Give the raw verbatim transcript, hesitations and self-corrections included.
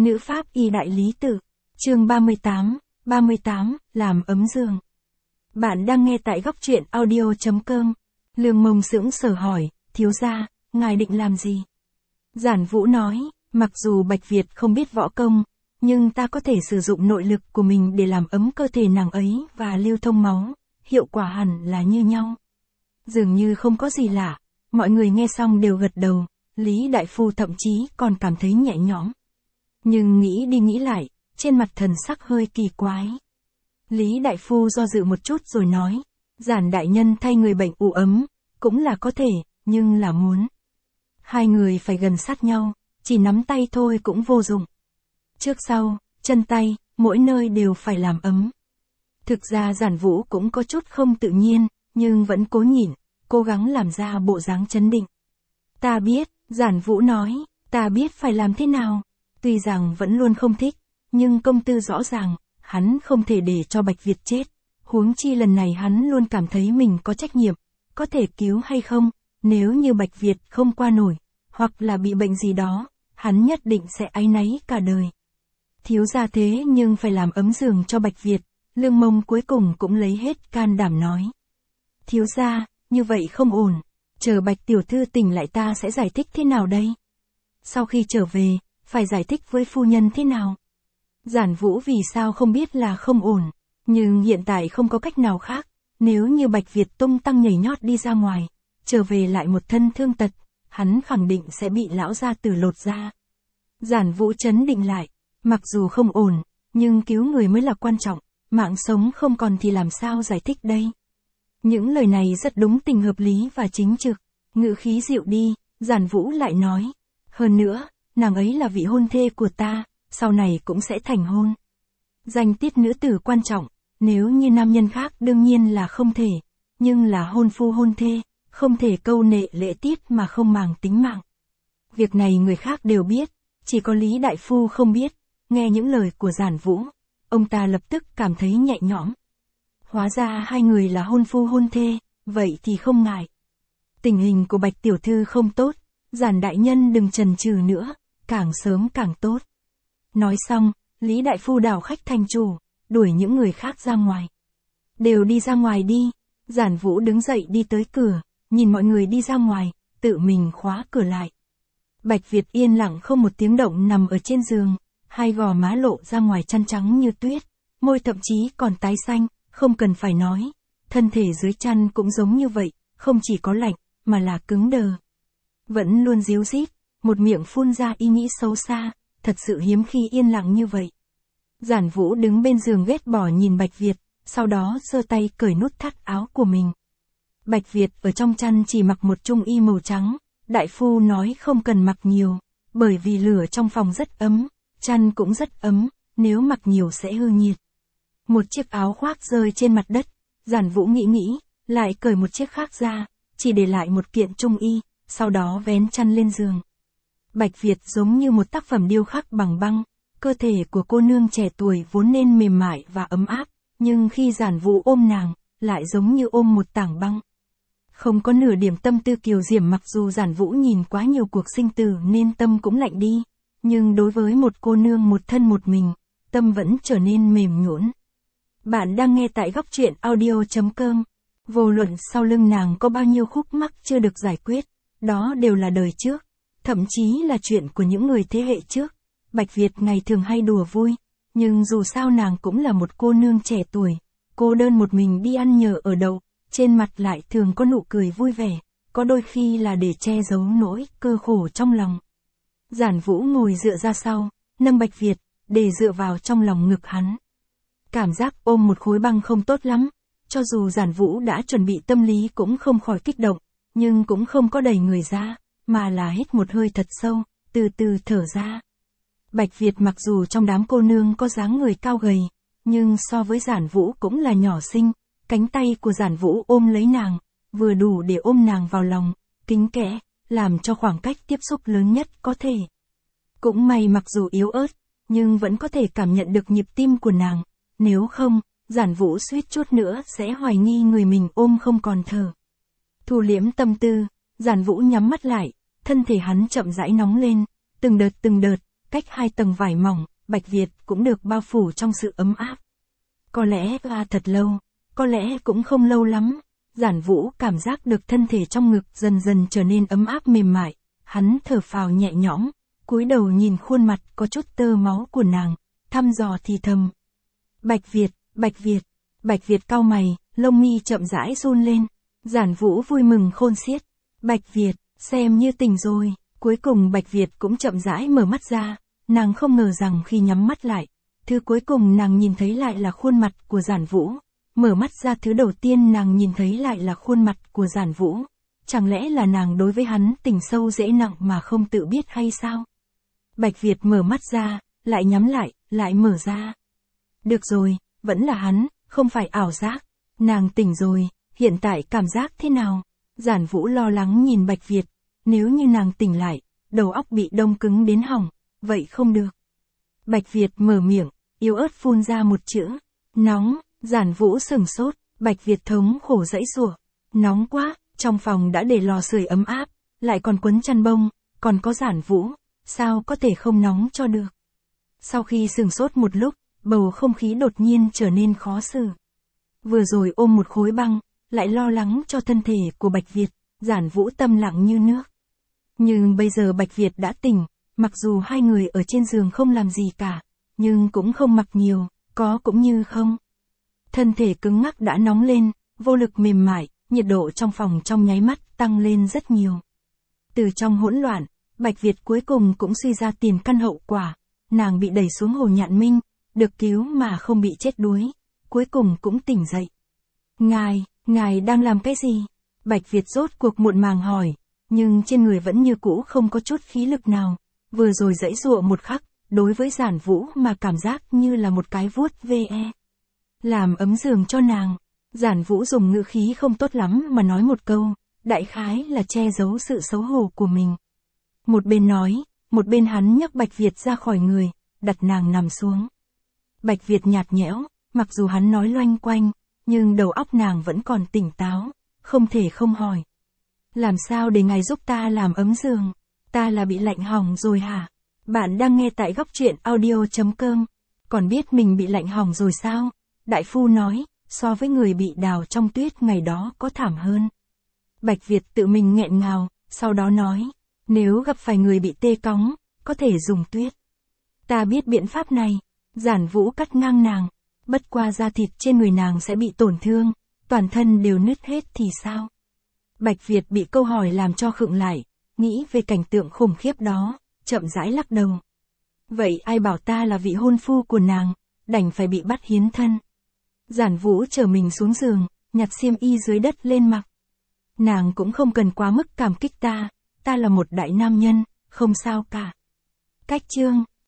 Nữ pháp y đại lý tự. Chương ba mươi tám, ba mươi tám, làm ấm giường. Bạn đang nghe tại góc truyện audio chấm com. Lương Mông sững sờ hỏi, thiếu gia, ngài định làm gì? Giản Vũ nói, mặc dù Bạch Việt không biết võ công, nhưng ta có thể sử dụng nội lực của mình để làm ấm cơ thể nàng ấy và lưu thông máu, hiệu quả hẳn là như nhau. Dường như không có gì lạ, mọi người nghe xong đều gật đầu, Lý Đại Phu thậm chí còn cảm thấy nhẹ nhõm. Nhưng nghĩ đi nghĩ lại, trên mặt thần sắc hơi kỳ quái. Lý Đại Phu do dự một chút rồi nói, Giản đại nhân thay người bệnh ủ ấm, cũng là có thể, nhưng là muốn. Hai người phải gần sát nhau, chỉ nắm tay thôi cũng vô dụng. Trước sau, chân tay, mỗi nơi đều phải làm ấm. Thực ra Giản Vũ cũng có chút không tự nhiên, nhưng vẫn cố nhịn, cố gắng làm ra bộ dáng trấn định. Ta biết, Giản Vũ nói, ta biết phải làm thế nào. Tuy rằng vẫn luôn không thích, nhưng công tư rõ ràng, hắn không thể để cho Bạch Việt chết. Huống chi lần này hắn luôn cảm thấy mình có trách nhiệm, có thể cứu hay không, nếu như Bạch Việt không qua nổi, hoặc là bị bệnh gì đó, hắn nhất định sẽ áy náy cả đời. Thiếu gia thế nhưng phải làm ấm giường cho Bạch Việt, Lương Mông cuối cùng cũng lấy hết can đảm nói. Thiếu gia, như vậy không ổn, chờ Bạch tiểu thư tỉnh lại ta sẽ giải thích thế nào đây? Sau khi trở về, phải giải thích với phu nhân thế nào? Giản Vũ vì sao không biết là không ổn, nhưng hiện tại không có cách nào khác, nếu như Bạch Việt tung tăng nhảy nhót đi ra ngoài, trở về lại một thân thương tật, hắn khẳng định sẽ bị lão gia tử lột da. Giản Vũ trấn định lại, mặc dù không ổn, nhưng cứu người mới là quan trọng, mạng sống không còn thì làm sao giải thích đây? Những lời này rất đúng tình hợp lý và chính trực, ngữ khí dịu đi, Giản Vũ lại nói, hơn nữa, nàng ấy là vị hôn thê của ta, sau này cũng sẽ thành hôn. Danh tiết nữ tử quan trọng, nếu như nam nhân khác đương nhiên là không thể, nhưng là hôn phu hôn thê, không thể câu nệ lễ tiết mà không màng tính mạng. Việc này người khác đều biết, chỉ có Lý Đại Phu không biết, nghe những lời của Giản Vũ, ông ta lập tức cảm thấy nhẹ nhõm. Hóa ra hai người là hôn phu hôn thê, vậy thì không ngại. Tình hình của Bạch tiểu thư không tốt, Giản đại nhân đừng chần chừ nữa, càng sớm càng tốt. Nói xong, Lý Đại Phu đảo khách thành chủ, đuổi những người khác ra ngoài. Đều đi ra ngoài đi. Giản Vũ đứng dậy đi tới cửa, nhìn mọi người đi ra ngoài, tự mình khóa cửa lại. Bạch Việt yên lặng không một tiếng động nằm ở trên giường, hai gò má lộ ra ngoài chăn trắng như tuyết, môi thậm chí còn tái xanh, không cần phải nói. Thân thể dưới chăn cũng giống như vậy, không chỉ có lạnh, mà là cứng đờ. Vẫn luôn díu dít, một miệng phun ra ý nghĩ xấu xa, thật sự hiếm khi yên lặng như vậy. Giản Vũ đứng bên giường ghét bỏ nhìn Bạch Việt, sau đó giơ tay cởi nút thắt áo của mình. Bạch Việt ở trong chăn chỉ mặc một trung y màu trắng, đại phu nói không cần mặc nhiều, bởi vì lửa trong phòng rất ấm, chăn cũng rất ấm, nếu mặc nhiều sẽ hư nhiệt. Một chiếc áo khoác rơi trên mặt đất, Giản Vũ nghĩ nghĩ, lại cởi một chiếc khác ra, chỉ để lại một kiện trung y, sau đó vén chăn lên giường. Bạch Việt giống như một tác phẩm điêu khắc bằng băng, cơ thể của cô nương trẻ tuổi vốn nên mềm mại và ấm áp, nhưng khi Giản Vũ ôm nàng, lại giống như ôm một tảng băng. Không có nửa điểm tâm tư kiều diễm, mặc dù Giản Vũ nhìn quá nhiều cuộc sinh tử nên tâm cũng lạnh đi, nhưng đối với một cô nương một thân một mình, tâm vẫn trở nên mềm nhũn. Bạn đang nghe tại góc truyện audio chấm com. Vô luận sau lưng nàng có bao nhiêu khúc mắc chưa được giải quyết, đó đều là đời trước, thậm chí là chuyện của những người thế hệ trước. Bạch Việt ngày thường hay đùa vui, nhưng dù sao nàng cũng là một cô nương trẻ tuổi, cô đơn một mình đi ăn nhờ ở đậu, trên mặt lại thường có nụ cười vui vẻ, có đôi khi là để che giấu nỗi cơ khổ trong lòng. Giản Vũ ngồi dựa ra sau, nâng Bạch Việt, để dựa vào trong lòng ngực hắn. Cảm giác ôm một khối băng không tốt lắm, cho dù Giản Vũ đã chuẩn bị tâm lý cũng không khỏi kích động, nhưng cũng không có đẩy người ra, mà là hít một hơi thật sâu, từ từ thở ra. Bạch Việt mặc dù trong đám cô nương có dáng người cao gầy, nhưng so với Giản Vũ cũng là nhỏ xinh, cánh tay của Giản Vũ ôm lấy nàng, vừa đủ để ôm nàng vào lòng, kín kẽ, làm cho khoảng cách tiếp xúc lớn nhất có thể. Cũng may mặc dù yếu ớt, nhưng vẫn có thể cảm nhận được nhịp tim của nàng, nếu không, Giản Vũ suýt chút nữa sẽ hoài nghi người mình ôm không còn thở. Thu liễm tâm tư, Giản Vũ nhắm mắt lại, thân thể hắn chậm rãi nóng lên, từng đợt từng đợt, cách hai tầng vải mỏng, Bạch Việt cũng được bao phủ trong sự ấm áp. Có lẽ à thật lâu, có lẽ cũng không lâu lắm, Giản Vũ cảm giác được thân thể trong ngực dần dần trở nên ấm áp mềm mại, hắn thở phào nhẹ nhõm, cúi đầu nhìn khuôn mặt có chút tơ máu của nàng, thăm dò thì thầm. Bạch Việt, Bạch Việt, Bạch Việt cau mày, lông mi chậm rãi run lên, Giản Vũ vui mừng khôn xiết. Bạch Việt, xem như tỉnh rồi, cuối cùng Bạch Việt cũng chậm rãi mở mắt ra, nàng không ngờ rằng khi nhắm mắt lại, thứ cuối cùng nàng nhìn thấy lại là khuôn mặt của Giản Vũ. Mở mắt ra thứ đầu tiên nàng nhìn thấy lại là khuôn mặt của Giản Vũ. Chẳng lẽ là nàng đối với hắn tình sâu dễ nặng mà không tự biết hay sao? Bạch Việt mở mắt ra, lại nhắm lại, lại mở ra. Được rồi, vẫn là hắn, không phải ảo giác. Nàng tỉnh rồi, hiện tại cảm giác thế nào? Giản Vũ lo lắng nhìn Bạch Việt, nếu như nàng tỉnh lại, đầu óc bị đông cứng đến hỏng, vậy không được. Bạch Việt mở miệng, yếu ớt phun ra một chữ, nóng. Giản Vũ sừng sốt, Bạch Việt thống khổ giãy giụa, nóng quá, trong phòng đã để lò sưởi ấm áp, lại còn quấn chăn bông, còn có Giản Vũ, sao có thể không nóng cho được. Sau khi sừng sốt một lúc, bầu không khí đột nhiên trở nên khó xử. Vừa rồi ôm một khối băng, lại lo lắng cho thân thể của Bạch Việt, Giản Vũ tâm lặng như nước. Nhưng bây giờ Bạch Việt đã tỉnh, mặc dù hai người ở trên giường không làm gì cả, nhưng cũng không mặc nhiều, có cũng như không. Thân thể cứng ngắc đã nóng lên, vô lực mềm mại, nhiệt độ trong phòng trong nháy mắt tăng lên rất nhiều. Từ trong hỗn loạn, Bạch Việt cuối cùng cũng suy ra tiền căn hậu quả, nàng bị đẩy xuống hồ Nhạn Minh, được cứu mà không bị chết đuối, cuối cùng cũng tỉnh dậy. Ngài, ngài đang làm cái gì? Bạch Việt rốt cuộc muộn màng hỏi, nhưng trên người vẫn như cũ không có chút khí lực nào, vừa rồi giãy giụa một khắc, đối với Giản Vũ mà cảm giác như là một cái vuốt ve. Làm ấm giường cho nàng. Giản Vũ dùng ngữ khí không tốt lắm mà nói một câu, đại khái là che giấu sự xấu hổ của mình. Một bên nói, một bên hắn nhấc Bạch Việt ra khỏi người, đặt nàng nằm xuống. Bạch Việt nhạt nhẽo, mặc dù hắn nói loanh quanh, nhưng đầu óc nàng vẫn còn tỉnh táo, không thể không hỏi. Làm sao để ngài giúp ta làm ấm giường? Ta là bị lạnh hỏng rồi hả? Bạn đang nghe tại góc truyện audio chấm com. Còn biết mình bị lạnh hỏng rồi sao? Đại phu nói, so với người bị đào trong tuyết ngày đó có thảm hơn. Bạch Việt tự mình nghẹn ngào, sau đó nói, nếu gặp phải người bị tê cóng, có thể dùng tuyết. Ta biết biện pháp này. Giản Vũ cắt ngang nàng, bất qua da thịt trên người nàng sẽ bị tổn thương, toàn thân đều nứt hết thì sao? Bạch Việt bị câu hỏi làm cho khựng lại, nghĩ về cảnh tượng khủng khiếp đó, chậm rãi lắc đầu. Vậy ai bảo ta là vị hôn phu của nàng, đành phải bị bắt hiến thân. Giản Vũ trở mình xuống giường, nhặt xiêm y dưới đất lên mặc. Nàng cũng không cần quá mức cảm kích ta, ta là một đại nam nhân, không sao cả. Cách chương